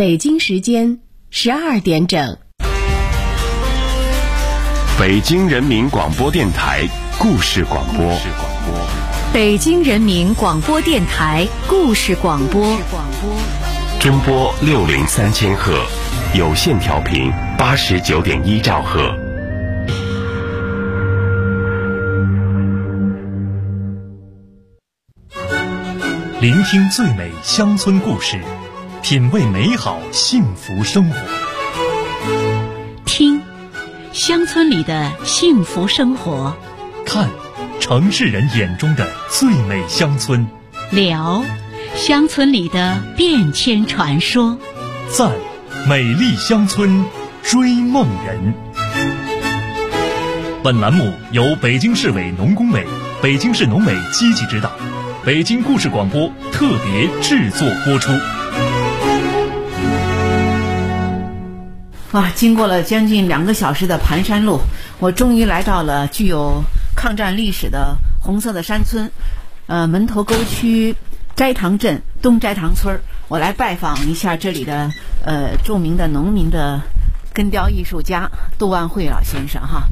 北京时间12点整。 北京人民广播电台故事广播。 北京人民广播电台故事广播。 中波603000赫，有线调频89.1兆赫。 聆听最美乡村故事，品味美好幸福生活。 听乡村里的幸福生活， 看城市人眼中的最美乡村， 聊乡村里的变迁传说， 赞美丽乡村追梦人。本栏目由北京市委农工委、北京市农委积极指导，北京故事广播特别制作播出。 经过了将近2个小时的盘山路，我终于来到了具有抗战历史的红色的山村，门头沟区斋堂镇东斋堂村。我来拜访一下这里的著名的农民的根雕艺术家杜万惠老先生哈。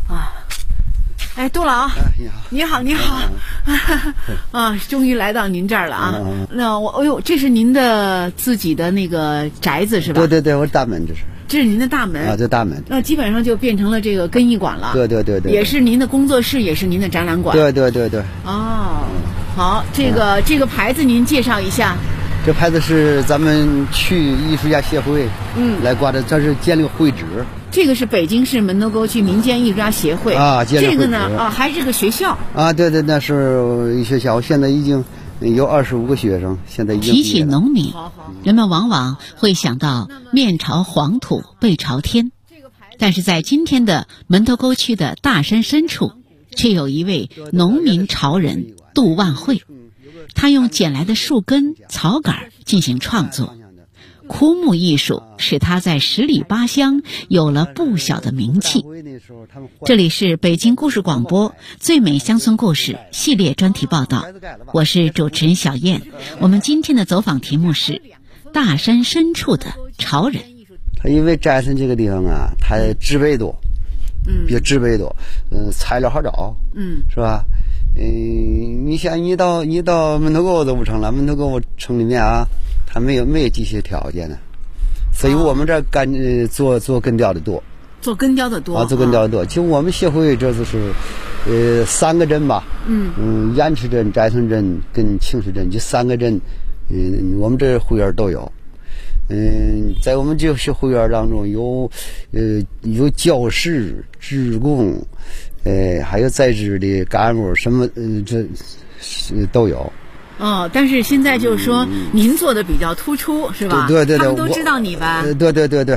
杜老，你好，你好，终于来到您这儿了啊！那这是您的自己的那个宅子是吧？ 对，我大门这是您的大门啊，这大门。 那基本上就变成了这个根艺馆了。对，也是您的工作室，也是您的展览馆。 对。 哦，好，这个牌子您介绍一下。 这牌子是咱们区艺术家协会来挂的，这是建立会址。 这个是北京市门头沟区民间艺术家协会啊， 这个呢还是个学校啊，对，那是学校，现在已经有25个学生，现在已经提起农民，人们往往会想到面朝黄土背朝天，但是在今天的门头沟区的大山深处，却有一位农民潮人杜万惠，他用捡来的树根、草杆进行创作。枯木艺术使他在10里8乡有了不小的名气。这里是北京故事广播最美乡村故事系列专题报道，我是主持人小燕。我们今天的走访题目是大山深处的潮人。 他因为斋村这个地方啊，它植被多，比较植被多，材料好找，是吧？你像你到门头沟都不成了，门头沟城里面啊，它没有这些条件呢，所以我们这做根雕的多，做根雕的多。就我们协会这就是3个镇吧，盐池镇、斋村镇跟青石镇这3个镇，我们这会员都有。在我们这些会员当中有教师、职工，还有在职的干部，什么这都有。 但是现在就是说您做的比较突出是吧？ 对， 他们都知道你吧？ 对，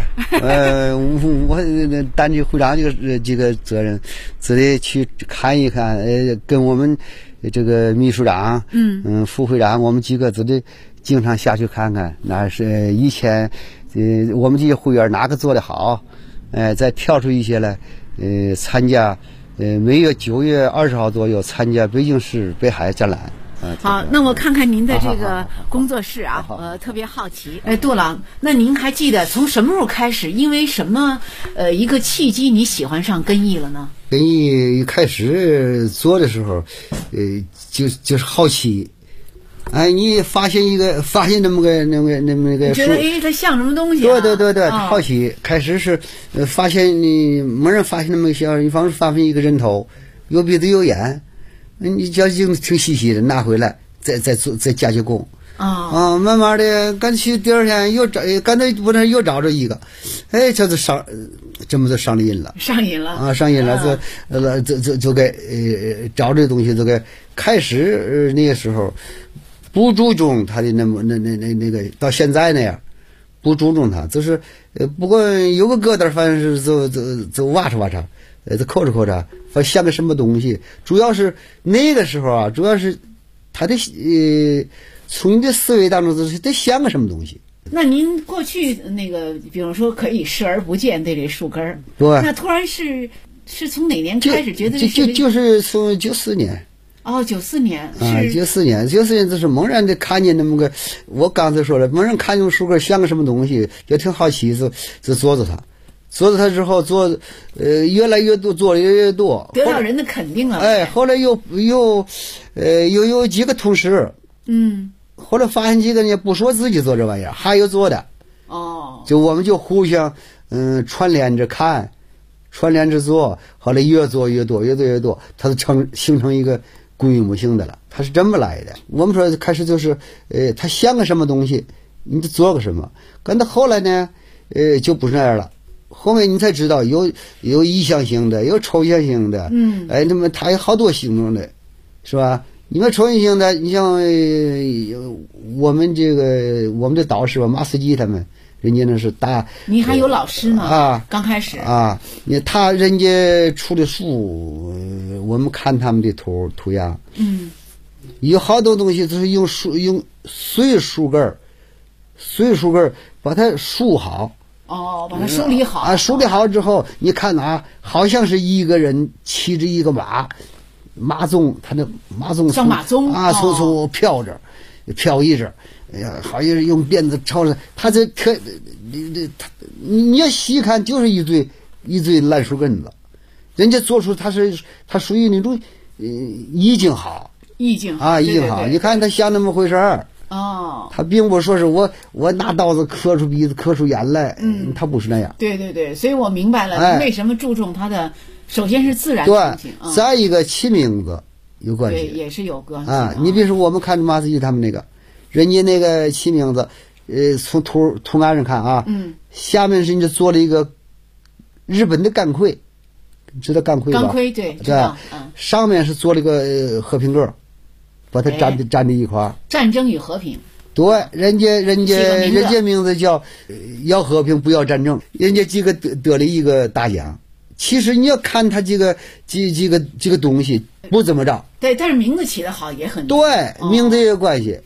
我担起会长这个责任，自己去看一看，跟我们这个秘书长，副会长，我们几个自己经常下去看看，那是以前我们这些会员哪个做得好，再挑出一些来，参加，每月9月20号左右参加北京市北海展览。 好，那我看看您的这个工作室啊，特别好奇。杜老，那您还记得从什么时候开始，因为什么一个契机你喜欢上根艺了呢？ 根艺一开始做的时候，就是好奇。你发现那么个觉得它像什么东西对，好奇。开始是发现你没人发现那么个小，一方面发现一个人头，有鼻子有眼，你就挺细细的拿回来，再加工。慢慢的，赶去第2天又找，赶到不能又找着一个，这就这么就上瘾了，就给找这东西，就给开始那个时候不注重他的那个，到现在那样不注重它，就是不过有个疙瘩，反正是就挖着，就抠着，像个什么东西。主要是那个时候啊，主要是他的从你的思维当中就是得像个什么东西。 那您过去那个，比如说可以视而不见对这树根儿， 对， 那突然是从哪年开始觉得就是从94年。 哦，94年是 94年就是猛然的看见那么个，我刚才说了，猛然看见树根像个什么东西，就挺好奇，就捉着它之后越来越多，做的越来越多， 得到人的肯定了。 哎，后来又有几个同事，后来发现几个人也不说自己做这玩意儿，还有做的，就我们就互相串联着看，串联着做，后来越做越多，它就形成一个规模性的了，它是这么来的。我们说开始就是它像个什么东西，你就做个什么，跟到后来呢就不是那样了。后面你才知道有意向性的，有抽象性的，那么它有好多形容的，是吧？你们抽象性的，你像我们的导师吧，马斯基他们，人家那是大。 你还有老师呢刚开始人家出的书，我们看他们的图样，有好多东西都是用碎树根把它竖好。 把它梳理好梳理好之后，你看好像是一个人骑着一个马鬃，他的马鬃像马鬃嗖飘逸着，哎呀，好像是用鞭子朝着他这你要细看就是一堆烂树根子，人家做出它属于那种意境好， 意境好，你看他像那么回事儿。他并不说是我拿刀子磕出鼻子磕出眼来，他不是那样。 对，所以我明白了，为什么注重他的，首先是自然风景， 再一个起名字有关系， 对，也是有关系你比如说我们看马斯基他们那个，人家那个起名字，从图案上看下面是人家做了一个日本的钢盔，知道钢盔吧？ 钢盔对，知道。 上面是做了一个和平鸽。把它粘在一块儿， 战争与和平。 对，人家名字叫要和平不要战争，人家几个得了一个大奖。其实你要看他几个东西不怎么着， 对，但是名字起得好也很对，名字也有关系。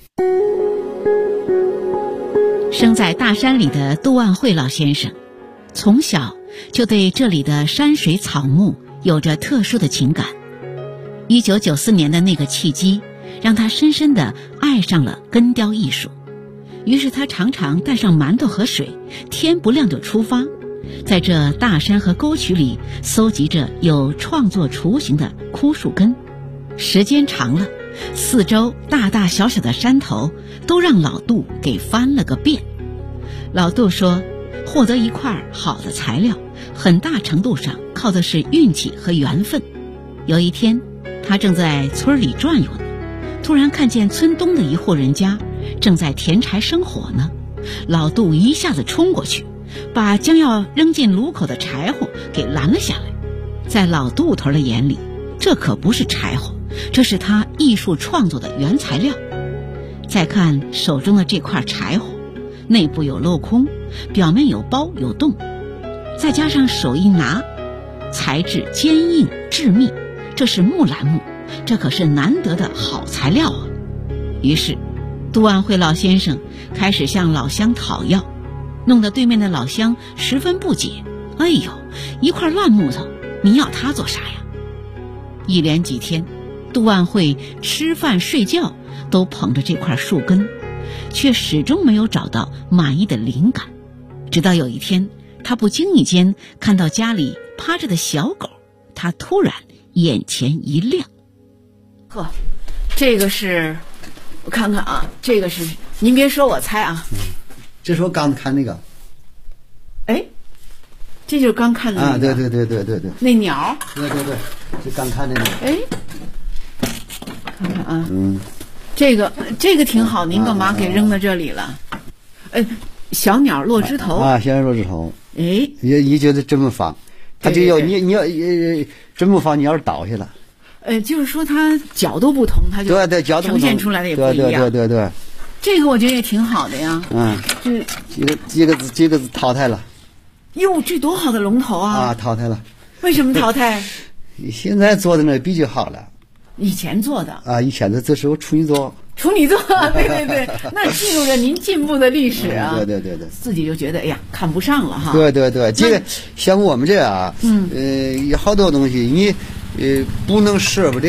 生在大山里的杜万惠老先生，从小就对这里的山水草木有着特殊的情感。1994年的那个契机让他深深地爱上了根雕艺术，于是他常常带上馒头和水，天不亮就出发，在这大山和沟渠里搜集着有创作雏形的枯树根。时间长了，四周大大小小的山头都让老杜给翻了个遍。老杜说，获得一块好的材料很大程度上靠的是运气和缘分。有一天他正在村里转悠呢，突然看见村东的一户人家正在填柴生火呢，老杜一下子冲过去，把将要扔进炉口的柴火给拦了下来。在老杜头的眼里，这可不是柴火，这是他艺术创作的原材料。再看手中的这块柴火，内部有镂空，表面有包有洞，再加上手一拿，材质坚硬致密，这是木兰木，这可是难得的好材料啊！于是杜万惠老先生开始向老乡讨要，弄得对面的老乡十分不解，哎呦，一块烂木头你要它做啥呀？一连几天，杜万惠吃饭睡觉都捧着这块树根，却始终没有找到满意的灵感。直到有一天，他不经意间看到家里趴着的小狗，他突然眼前一亮。 呵，这个是，我看看啊，这个是，您别说我猜啊， 这是我刚看那个， 哎，这就是刚看的那个对， 那鸟， 对，就刚看那个， 哎，看看啊，这个挺好，您干嘛给扔到这里了？小鸟落枝头啊，小鸟落枝头， 哎， 你觉得这么放，它就要你要这么放，你要是倒下了。 就是说它角度不同，它就对角度呈现出来的也不一样。 对， 这个我觉得也挺好的呀。 这几个字淘汰了。 哟，这多好的龙头啊！ 淘汰了。 为什么淘汰？ 现在做的呢比较好了。 以前做的以前的这时候处女座， 对，那记录着您进步的历史啊。 对， 自己就觉得哎呀看不上了哈。 对，这个像我们这有好多东西你不能舍不得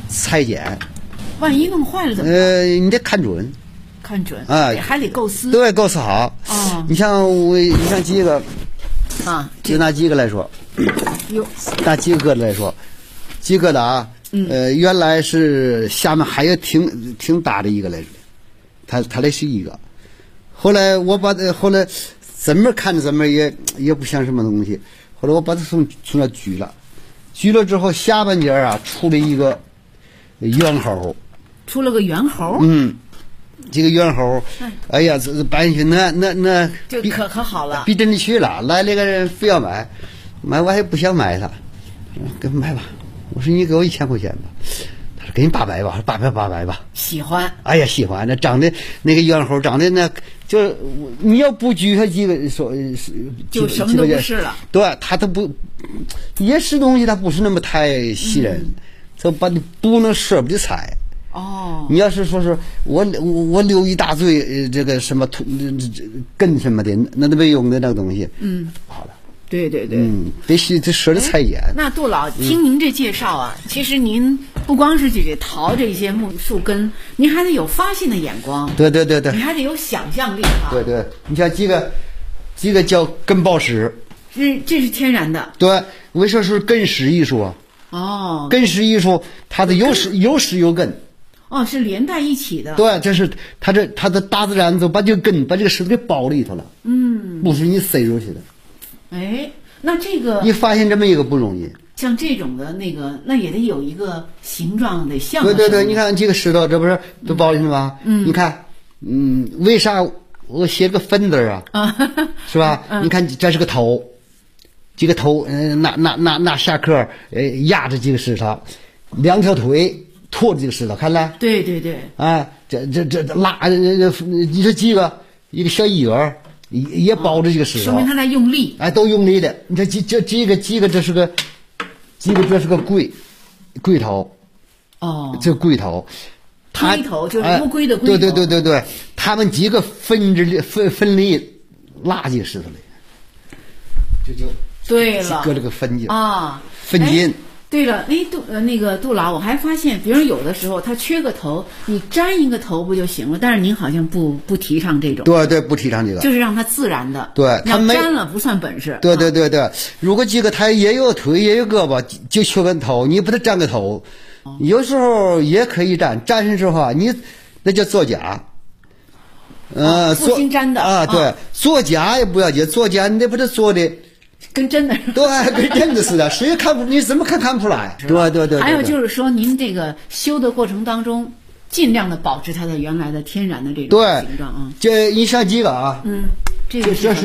裁剪。 万一弄坏了怎么办？ 你得看准。 看准啊， 还得构思。 对，构思好。 哦， 你像几个啊， 就拿几个来说，拿几个疙瘩来说，几个疙瘩啊，原来是下面还有挺大的一个来着，它那是一个，后来后来怎么看着怎么也不像什么东西，后来我把它从那锯了之后，下半截啊出了一个猿猴， 出了个猿猴。 这个猿猴，哎呀，这搬进去那就可好了， 比真的去了。来那个人非要买我还不想买他，给买吧。我说你给我1000块钱吧，他说给你800吧，800吧。 喜欢， 哎呀，喜欢。那长得那个猿猴长得那，就你要不锯他几个说就什么都不是了。 对，他都不也是东西，他不是那么太吸人，就把你不能舍不得踩。 哦， 你要是说是我留一大堆这个什么根什么的，那都没用的那个东西，不好了。 对， 得舍得裁剪。 那杜老，听您这介绍啊，其实您不光是这个淘这些木树根，您还得有发现的眼光。 对， 你还得有想象力哈。 对，你像几个叫根宝石， 这是天然的。 对，为什么是根石艺术啊？ 哦， 根石艺术，它的有石有根。 哦，是连在一起的。 对，这是它的大自然就把这个根把这个石头给包里头了。不是你塞入去的。 哎，那这个你发现这么一个不容易。 像这种的那也得有一个形状得像。 对，你看这个石头，这不是都包里了吗？你看，为啥我写个分字啊？是吧？你看这是个头，这个头，拿下壳压着这个石头，2条腿拖着这个石头，看来。对。哎，这拉，你说几个一个小一儿也包着这个石头， 说明他在用力。 哎，都用力的。你这几个，这是个龟头。哦，这龟头。 龟头就是乌龟的龟头。 对，他们几个分离拉进石头里，这就对了， 搁这个分筋啊， 分筋。 对了，杜老，我还发现，比如有的时候他缺个头，你粘一个头不就行了？但是您好像不提倡这种。对， 不提倡这个， 就是让它自然的。 对， 他粘了不算本事。 对。如果几个他也有腿也有胳膊，就缺个头，你把它粘个头，有时候也可以粘上之后啊，你那叫作假。 复兴粘的啊，对，作假也不要紧，作假你得把它做的。 跟真的对，跟真的似的，谁也看不，你怎么看不出来？对。 还有就是说，您这个修的过程当中，尽量的保持它的原来的天然的这种形状啊。 这你像几个啊？ 这个这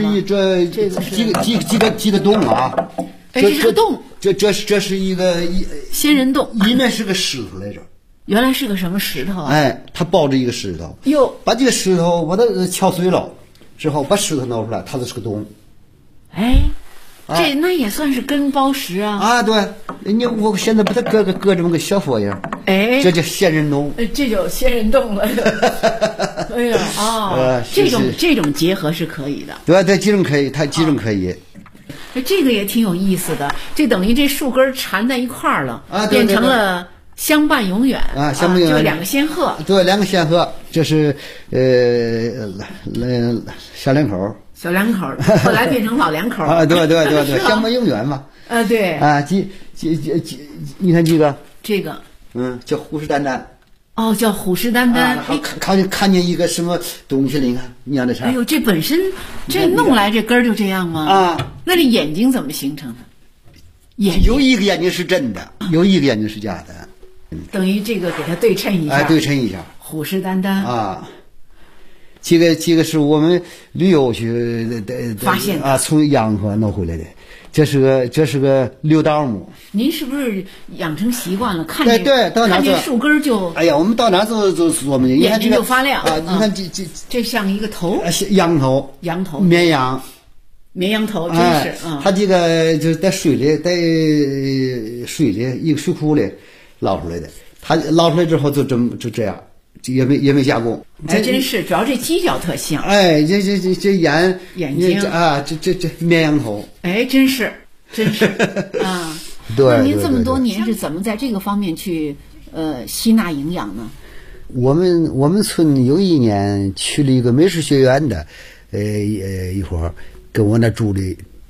几个洞啊？ 这是个洞。 这是一个仙人洞， 里面是个石头来着。 原来是个什么石头啊？ 哎，它包着一个石头。把这个石头把它敲碎了之后，把石头拿出来，它就是个洞。 哎。那也算是根包石啊！ 啊，对，我现在把它搁这么个小佛样，这叫仙人洞， 这就仙人洞了。哎呀，这种结合是可以的。 对，这种可以，它这种可以。 这个也挺有意思的，这等于这树根缠在一块儿了， 变成了相伴永远啊，相伴永远， 就2个仙鹤。 对，2个仙鹤，这是小两口。 后来变成老两口啊！对，相伴永远嘛。 对啊，你看这个，叫虎视眈眈。 哦，叫虎视眈眈。 看见一个什么东西了？你看这啥？ 哎呦，这本身这弄来这根儿就这样吗？ 啊， 那这眼睛怎么形成的？ 有一个眼睛是真的，有一个眼睛是假的。 等于这个给它对称一下。 对称一下。 虎视眈眈啊。这个是我们旅游去发现啊，从洋河弄回来的。这是个六道木。 您是不是养成习惯了？看见树根就哎呀，我们到哪就我们眼睛就发亮啊！你看这像一个头， 羊头，绵羊头， 真是啊！ 它这个就是在水里一个水库里捞出来的。它捞出来之后就这样。也没加工， 还真是，主要这犄角特像。 哎，这眼睛啊，这绵羊头。 哎，真是啊。 对。 那您这么多年是怎么在这个方面去吸纳营养呢？ 我们村有一年去了一个美术学院的，一会儿跟我那住了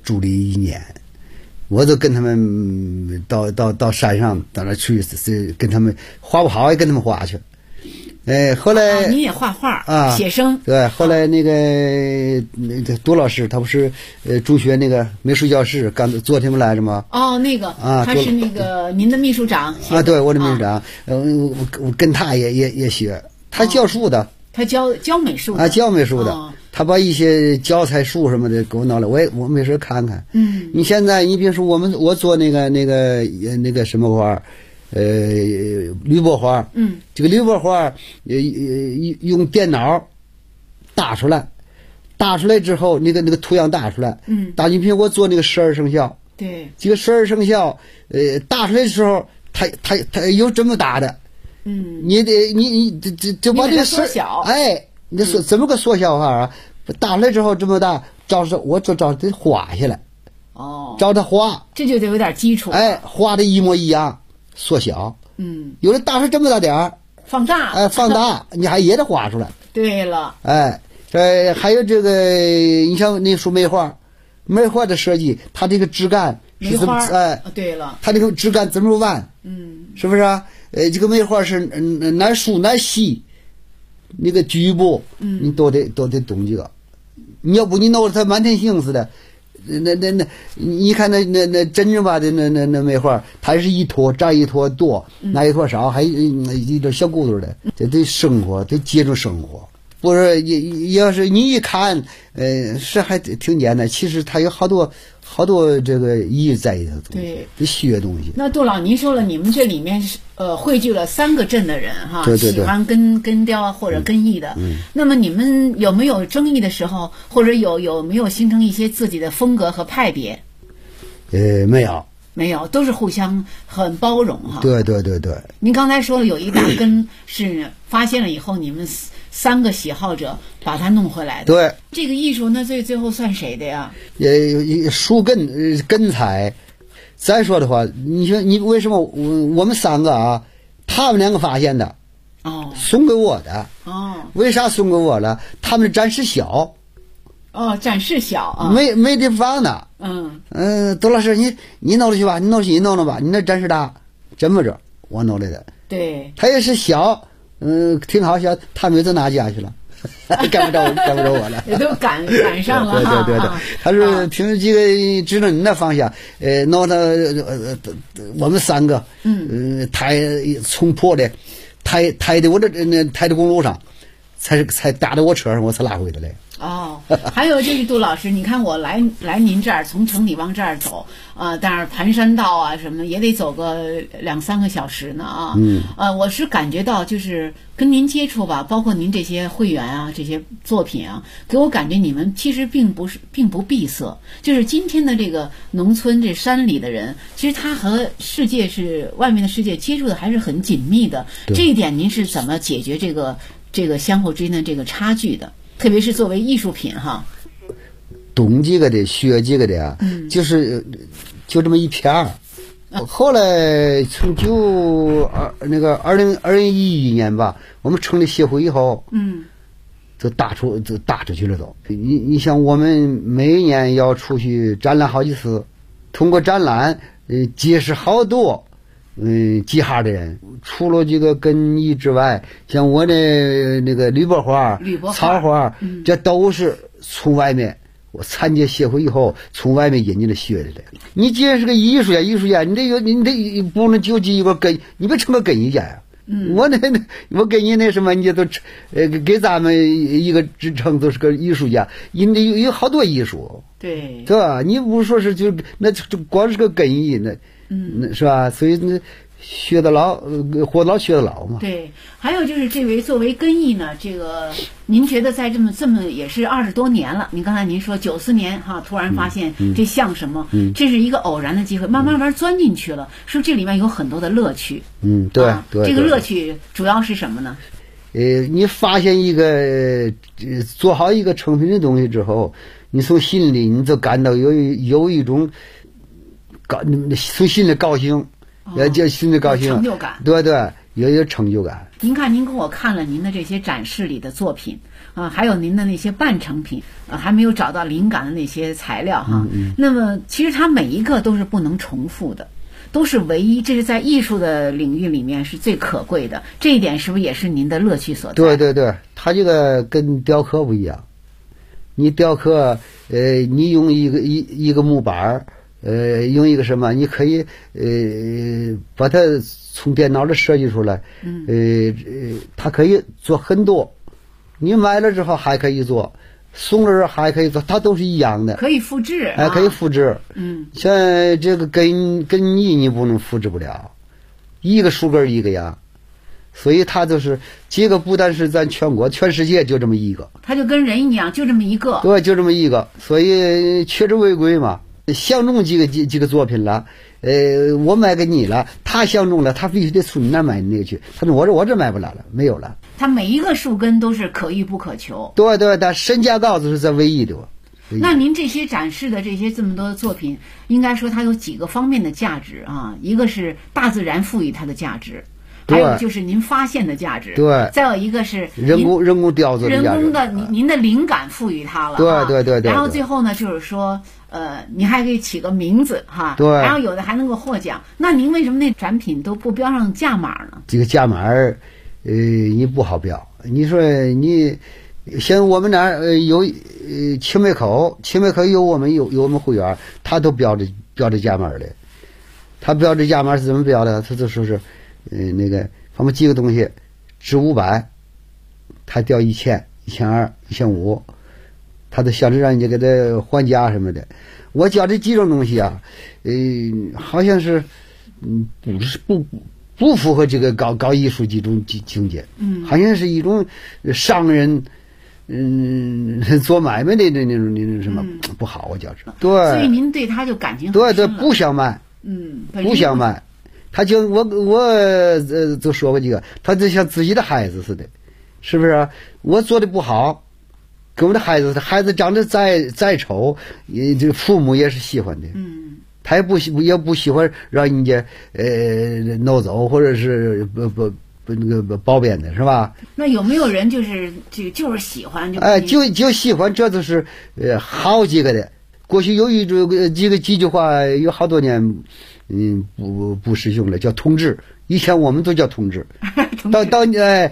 1年，我都跟他们到山上到那去，跟他们画不好也跟他们画去。后来你也画画啊， 写生。 对，后来那个杜老师他不是中学那个美术教师，昨天不来着吗？ 哦，那个啊，他是那个您的秘书长啊，对，我的秘书长，我跟他也学，他教书的， 他教美术的啊，教美术的，他把一些教材书什么的给我弄了，我没事看看。你现在你别说我做那个什么画。铝箔画，这个铝箔画，用电脑打出来之后，那个图样打出来，打进去我做那个12生肖， 对， 这个12生肖，打出来的时候，它有这么大的，你就把这个缩小， 你说怎么个缩小法啊？打出来之后这么大，我照它画下来，照它画， 这就得有点基础， 画的一模一样。缩小，有的打出这么大点儿， 放大， 放大，你还也得画出来。 对了， 还有这个，你像那说梅花的设计，它这个枝干是怎么？ 对了， 它这个枝干怎么弯？是不是啊？这个梅花是哪竖哪细，那个局部，你都得懂这个。你要不你弄得它满天星似的。那你看那真正吧的那梅花，它是一坨这一坨多，那一坨少，还一点小骨头的，这得生活，得接触生活。不是要是你一看，是还挺简单，其实它有好多这个意义在里头， 对， 这学东西。 那杜老，您说了，你们这里面汇聚了3个镇的人哈， 对， 喜欢根雕或者根艺的。那么你们有没有争议的时候，或者有没有形成一些自己的风格和派别？没有，都是互相很包容哈。 对。 您刚才说了有一大根是发现了以后，你们3个喜好者把它弄回来的。 对， 这个艺术那最后算谁的呀？ 树根材。再说的话，你说你为什么我们3个啊，他们2个发现的，送给我的，为啥送给我了？他们的展示小， 展示小啊， 没地方呢。杜老师，你弄了去吧，你弄了吧，你那展示大，这么着我弄来的。 对， 他也是小，挺好笑，他们都拿家去了。赶不着我了， 也都赶上了。 对，他是凭几个指着你那方向，弄到我们3个，抬从破的，抬的我抬的公路上，才打到我车上，我才拉回来。 还有就是杜老师，你看我来您这儿，从城里往这儿走，但是盘山道啊什么也得走个2-3个小时呢啊。我是感觉到就是跟您接触吧，包括您这些会员啊，这些作品啊，给我感觉你们其实并不闭塞。就是今天的这个农村这山里的人，其实他和外面的世界接触的还是很紧密的。这一点您是怎么解决这个相互之间的这个差距的？特别是作为艺术品哈， 懂几个的学几个的啊，就这么一片儿。后来从2011年吧，我们成立协会以后，都打出去了都。你像我们每年要出去展览好几次，通过展览结识好多几行的人。除了这个根艺之外，像我的那个铝箔画、草画，这都是从外面我参加协会以后从外面引进来学的。你既然是个艺术家，你得不能就一个根，你别成个根艺家呀。我给你那什么，你都给咱们一个职称都是个艺术家，你得有好多艺术， 对吧？你不说是就那光是个根艺那是吧？所以那学得老，活得老学得老嘛。 对，还有就是这位作为根艺呢，这个您觉得在这么也是20多年了。刚才您说94年哈，突然发现这像什么？这是一个偶然的机会，慢慢钻进去了，说这里面有很多的乐趣。 对， 这个乐趣主要是什么呢？ 你发现一个做好一个成品的东西之后，你从心里你就感到有一种从心里高兴。叫心里高兴， 成就感。 对， 也有成就感。 您看，您给我看了您的这些展示里的作品还有您的那些半成品还没有找到灵感的那些材料哈。那么其实它每一个都是不能重复的，都是唯一，这是在艺术的领域里面是最可贵的。这一点是不是也是您的乐趣所在？ 对对对，它这个跟雕刻不一样。你雕刻，你用一个木板用一个什么，你可以把它从电脑里设计出来，它可以做很多，你买了之后还可以做，送了还可以做，它都是一样的， 可以复制， 可以复制。像这个根你不能复制不了，一个树根一个样。所以它就是这个，不但是咱全国，全世界就这么一个。 它就跟人一样，就这么一个。 对，就这么一个。所以缺之为贵嘛。相中几个作品了，我卖给你了，他相中了，他必须得从你那买那个去。他说我这买不来了，没有了。 他每一个树根都是可遇不可求。 对对，但身价高就是在唯一的。 那您这些展示的这么多的作品，应该说它有几个方面的价值啊？一个是大自然赋予它的价值。还有就是您发现的价值， 对， 再有一个是人工雕琢的价值， 人工的您的灵感赋予它了， 对。 然后最后呢，就是说，你还可以起个名字哈， 对， 然后有的还能够获奖。那您为什么那展品都不标上价码呢？ 这个价码，你不好标。你说你像我们那儿有青梅口有我们会员，他都标着价码的。他标着价码是怎么标的？他就说是。那个他们几个东西值500，他掉1000、1200、1500，他都想着让人家给他还价什么的。我教这几种东西啊，好像是不符合这个高艺术这种境界，好像是一种商人做买卖的那种什么不好，我觉着。对， 所以您对他就感情很深了。 对，不想卖，不想卖。他就我就说过几个，他就像自己的孩子似的，是不是？我做的不好，跟我的孩子长得再丑，这父母也是喜欢的。他也不喜欢让人家弄走，或者是不那个褒贬的，是吧？ 那有没有人就是喜欢就喜欢，这都是好几个的。过去有几句话，有好多年。不实用了，叫同志。以前我们都叫同志，到对，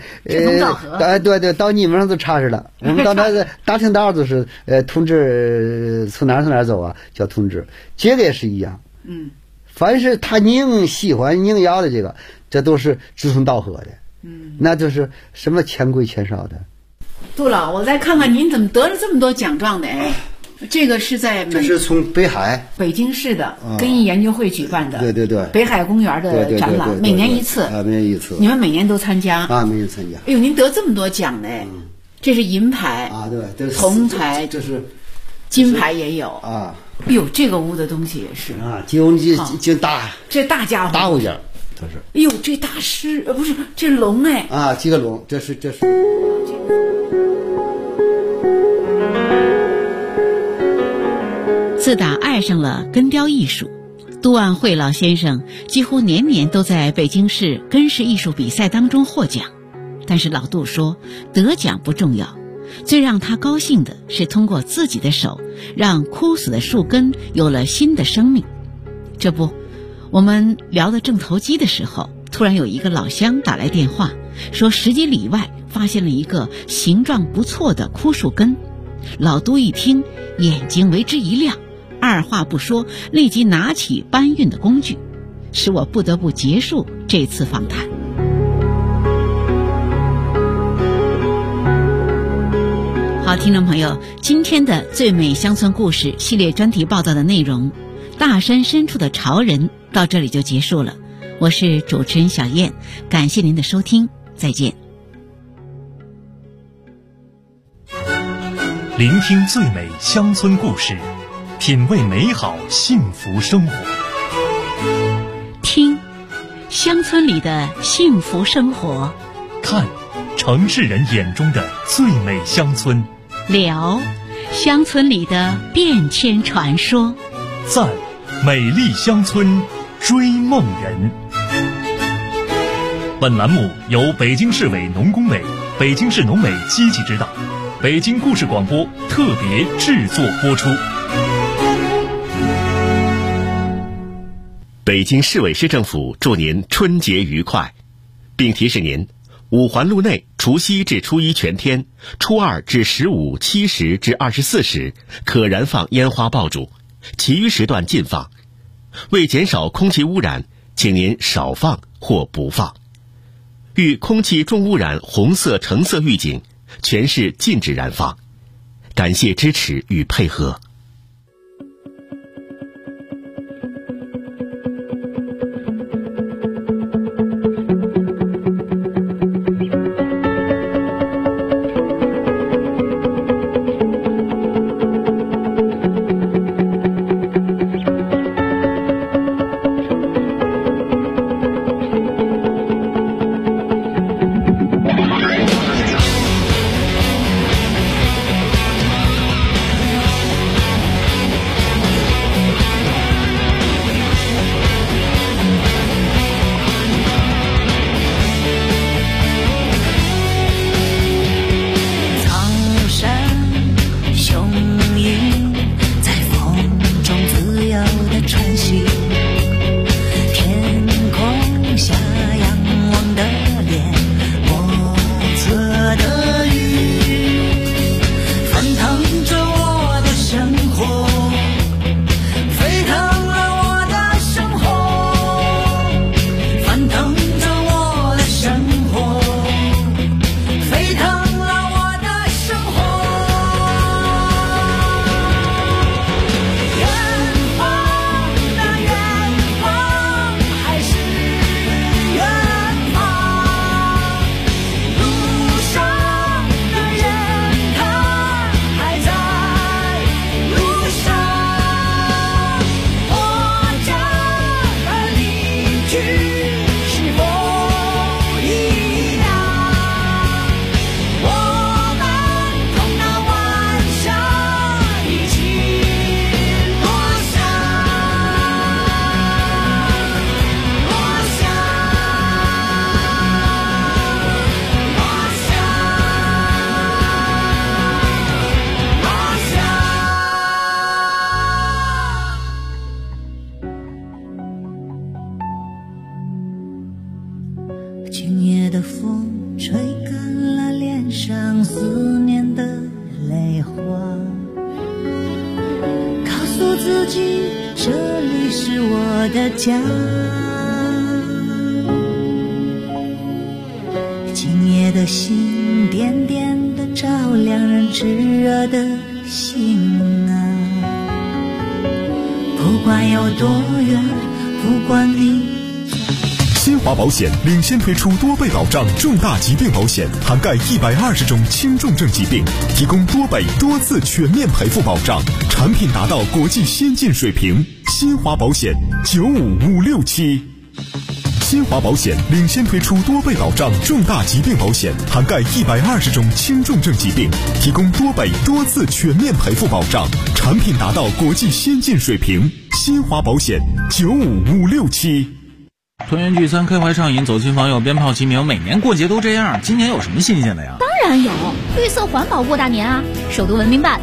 到你们上都差着了。我们到那大厅道都是同志，从哪走啊？叫同志，这个也是一样。凡是他宁喜欢宁要的这都是志同道合的。那就是什么钱贵钱少的。 杜老，我再看看您怎么得了这么多奖状的？这个是在这是从北京市的根艺研究会举办的， 对， 北海公园的展览，每年一次， 每年一次。 你们每年都参加每年参加。 哎呦，您得这么多奖呢！这是银牌对， 铜牌， 这是金牌也有啊。 哎呦，这个屋的东西也是就大， 这大家伙， 大物件，这是。 哎呦，这大狮不是这龙几个龙，这是。 自打爱上了根雕艺术，杜万惠老先生几乎年年都在北京市根式艺术比赛当中获奖。但是老杜说，得奖不重要，最让他高兴的是通过自己的手，让枯死的树根有了新的生命。这不，我们聊得正投机的时候，突然有一个老乡打来电话，说10几里外发现了一个形状不错的枯树根。老杜一听，眼睛为之一亮，二话不说，立即拿起搬运的工具，使我不得不结束这次访谈。好，听众朋友，今天的最美乡村故事系列专题报道的内容，大山深处的潮人，到这里就结束了。我是主持人小燕，感谢您的收听，再见。 聆听最美乡村故事，品味美好幸福生活。 听乡村里的幸福生活， 看城市人眼中的最美乡村， 聊乡村里的变迁传说， 赞美丽乡村追梦人。 本栏目由北京市委农工委、北京市农委积极指导，北京故事广播特别制作播出。 北京市委市政府祝您春节愉快，并提示您，五环路内除夕至初一全天，初二至15、7时至24时可燃放烟花爆竹，其余时段禁放。为减少空气污染，请您少放或不放。遇空气重污染红色、橙色预警，全市禁止燃放。感谢支持与配合。 今夜的风吹干了脸上思念的泪花，告诉自己这里是我的家。今夜的星点点的照亮人炙热的心啊，不管有多远，不管你。 新华保险领先推出多倍保障重大疾病保险，涵盖120种轻重症疾病，提供多倍多次全面赔付保障，产品达到国际先进水平。新华保险95567。新华保险领先推出多倍保障重大疾病保险，涵盖120种轻重症疾病，提供多倍多次全面赔付保障，产品达到国际先进水平。新华保险95567。 团圆聚餐，开怀畅饮，走亲访友，鞭炮齐鸣，每年过节都这样，今年有什么新鲜的呀？ 当然有，绿色环保过大年啊！首都文明办